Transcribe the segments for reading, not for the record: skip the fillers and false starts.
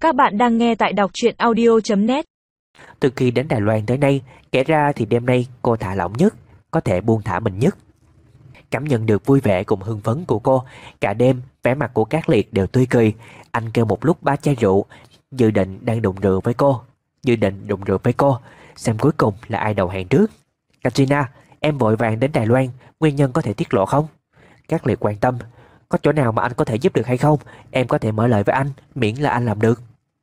Các bạn đang nghe tại đọc truyện audio.net. Từ khi đến Đài Loan tới nay, kể ra thì đêm nay cô thả lỏng nhất, có thể buông thả mình nhất. Cảm nhận được vui vẻ cùng hưng phấn của cô, cả đêm vẻ mặt của Cát Liệt đều tươi cười. Anh kêu một lúc 3 chai rượu, dự định đụng rượu với cô, xem cuối cùng là ai đầu hàng trước. Katrina, em vội vàng đến Đài Loan, nguyên nhân có thể tiết lộ không? Cát Liệt quan tâm, có chỗ nào mà anh có thể giúp được hay không? Em có thể mở lời với anh, miễn là anh làm được.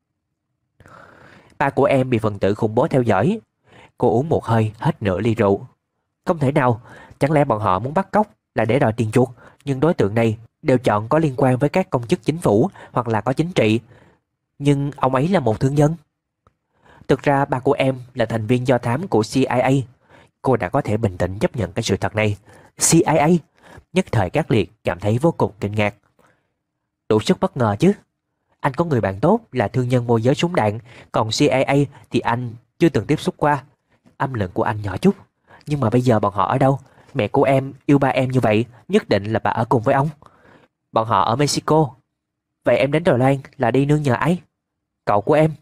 Ba của em bị phần tử khủng bố theo dõi. Cô uống một hơi hết nửa ly rượu. Không thể nào, chẳng lẽ bọn họ muốn bắt cóc là để đòi tiền chuộc? Nhưng đối tượng này đều chọn có liên quan với các công chức chính phủ hoặc là có chính trị. Nhưng ông ấy là một thương nhân. Thực ra ba của em là thành viên do thám của CIA. Cô đã có thể bình tĩnh chấp nhận cái sự thật này. CIA? Nhất thời Cát Liệt cảm thấy vô cùng kinh ngạc. Đủ sức bất ngờ chứ. Anh có người bạn tốt là thương nhân môi giới súng đạn, còn CIA thì anh chưa từng tiếp xúc qua. Âm lượng của anh nhỏ chút. Nhưng mà bây giờ bọn họ ở đâu? Mẹ của em yêu ba em như vậy, nhất định là bà ở cùng với ông. Bọn họ ở Mexico. Vậy em đến Đài Loan là đi nương nhờ ai? Cậu của em.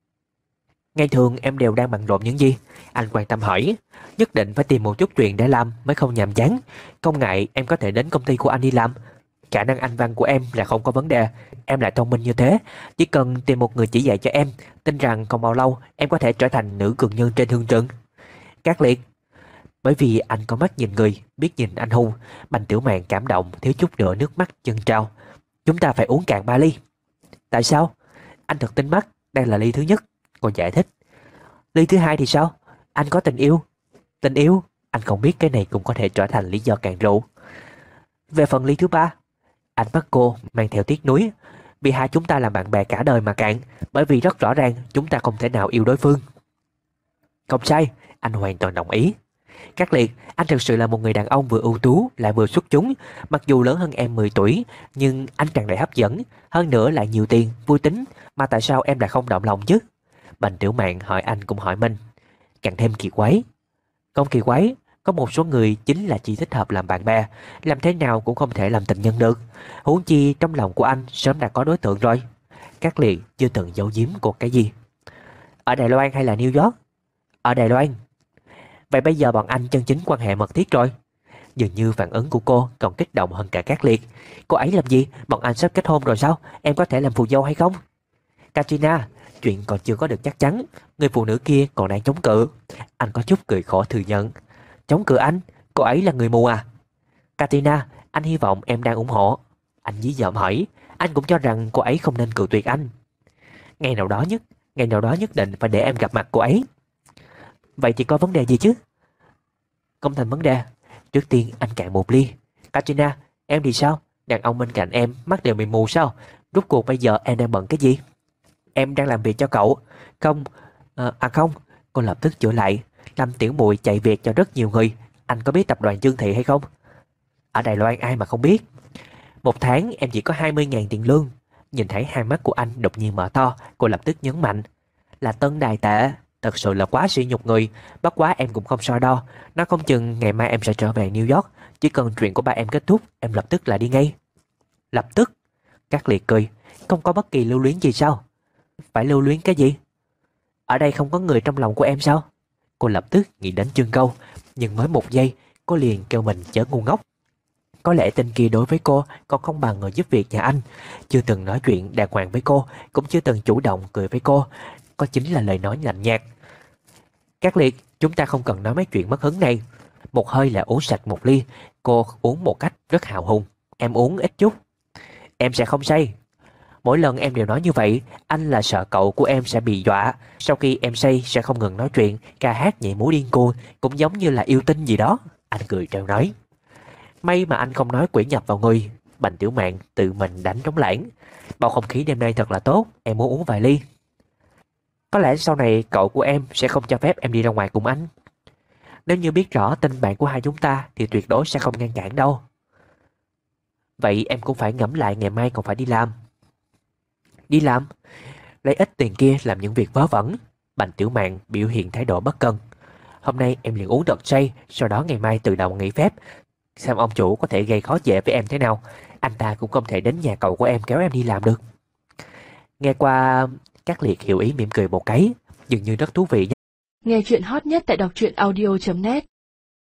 Ngày thường em đều đang bận rộn những gì? Anh quan tâm hỏi. Nhất định phải tìm một chút chuyện để làm mới không nhàm chán. Không ngại em có thể đến công ty của anh đi làm. Khả năng Anh văn của em là không có vấn đề. Em lại thông minh như thế, chỉ cần tìm một người chỉ dạy cho em, tin rằng không bao lâu em có thể trở thành nữ cường nhân trên thương trường. Cát Liệt. Bởi vì anh có mắt nhìn người, biết nhìn anh hùng, Bành Tiểu Mạn cảm động thiếu chút nữa nước mắt dâng trào. Chúng ta phải uống cạn 3 ly. Tại sao? Anh thật tinh mắt, đây là ly thứ nhất. Cô giải thích. Ly thứ hai thì sao? Anh có tình yêu. Tình yêu? Anh không biết cái này cũng có thể trở thành lý do cạn rượu. Về phần ly thứ ba, anh bắt cô mang theo tiếc nuối. Vì hai chúng ta làm bạn bè cả đời mà cạn, bởi vì rất rõ ràng chúng ta không thể nào yêu đối phương. Không sai, anh hoàn toàn đồng ý. Cát Liệt, anh thực sự là một người đàn ông vừa ưu tú lại vừa xuất chúng. Mặc dù lớn hơn em 10 tuổi, nhưng anh càng đầy hấp dẫn. Hơn nữa lại nhiều tiền, vui tính. Mà tại sao em lại không động lòng chứ? Bành Tiểu Mạn hỏi anh cũng hỏi mình. Càng thêm kỳ quái. Không kỳ quái, có một số người chính là chỉ thích hợp làm bạn bè, làm thế nào cũng không thể làm tình nhân được. Huống chi trong lòng của anh sớm đã có đối tượng rồi. Cát Liệt chưa từng giấu giếm cô cái gì. Ở Đài Loan hay là New York? Ở Đài Loan. Vậy bây giờ bọn anh chân chính quan hệ mật thiết rồi. Dường như phản ứng của cô còn kích động hơn cả Cát Liệt. Cô ấy làm gì? Bọn anh sắp kết hôn rồi sao? Em có thể làm phù dâu hay không? Katrina, chuyện còn chưa có được chắc chắn. Người phụ nữ kia còn đang chống cự. Anh có chút cười khổ thừa nhận. Chống cự anh? Cô ấy là người mù à? Katrina, anh hy vọng em đang ủng hộ. Anh dí dỏm hỏi. Anh cũng cho rằng cô ấy không nên cự tuyệt anh. Ngày nào đó nhất định phải để em gặp mặt cô ấy. Vậy thì có vấn đề gì chứ? Không thành vấn đề. Trước tiên anh cạn một ly. Katrina, em thì sao? Đàn ông bên cạnh em mắt đều bị mù sao? Rốt cuộc bây giờ em đang bận cái gì? Em đang làm việc cho cậu. Không, không. Cô lập tức chữa lại. Lâm Tiểu Muội chạy việc cho rất nhiều người. Anh có biết tập đoàn Dương Thị hay không? Ở Đài Loan ai mà không biết. Một tháng em chỉ có 20.000 tiền lương. Nhìn thấy hai mắt của anh đột nhiên mở to, cô lập tức nhấn mạnh. Là Tân Đài tệ. Thật sự là quá sỉ nhục người. Bất quá em cũng không so đo. Nói không chừng ngày mai em sẽ trở về New York. Chỉ cần chuyện của ba em kết thúc, em lập tức là đi ngay. Lập tức? Cát Liệt cười. Không có bất kỳ lưu luyến gì sao? Phải lưu luyến cái gì? Ở đây không có người trong lòng của em sao? Cô lập tức nghĩ đến Trương Câu. Nhưng mới một giây, cô liền kêu mình chớ ngu ngốc. Có lẽ tên kia đối với cô còn không bằng người giúp việc nhà anh. Chưa từng nói chuyện đàng hoàng với cô, cũng chưa từng chủ động cười với cô. Có chính là lời nói lạnh nhạt. Cát Liệt, chúng ta không cần nói mấy chuyện mất hứng này. Một hơi là uống sạch một ly. Cô uống một cách rất hào hùng. Em uống ít chút. Em sẽ không say. Mỗi lần em đều nói như vậy. Anh là sợ cậu của em sẽ bị dọa. Sau khi em say sẽ không ngừng nói chuyện, ca hát nhảy múa điên cuồng, cũng giống như là yêu tinh gì đó. Anh cười trêu nói. May mà anh không nói quỷ nhập vào người. Bành Tiểu Mạn tự mình đánh trống lãng. Bầu không khí đêm nay thật là tốt. Em muốn uống vài ly. Có lẽ sau này cậu của em sẽ không cho phép em đi ra ngoài cùng anh. Nếu như biết rõ tình bạn của hai chúng ta thì tuyệt đối sẽ không ngăn cản đâu. Vậy em cũng phải ngẫm lại ngày mai còn phải đi làm. Đi làm? Lấy ít tiền kia làm những việc vớ vẩn. Bành Tiểu Mạn biểu hiện thái độ bất cần. Hôm nay em liền uống thật say, sau đó ngày mai tự động nghỉ phép. Xem ông chủ có thể gây khó dễ với em thế nào. Anh ta cũng không thể đến nhà cậu của em kéo em đi làm được. Nghe qua, Cát Liệt hiểu ý mỉm cười một cái, dường như rất thú vị. Nghe chuyện hot nhất tại đọc truyện audio.net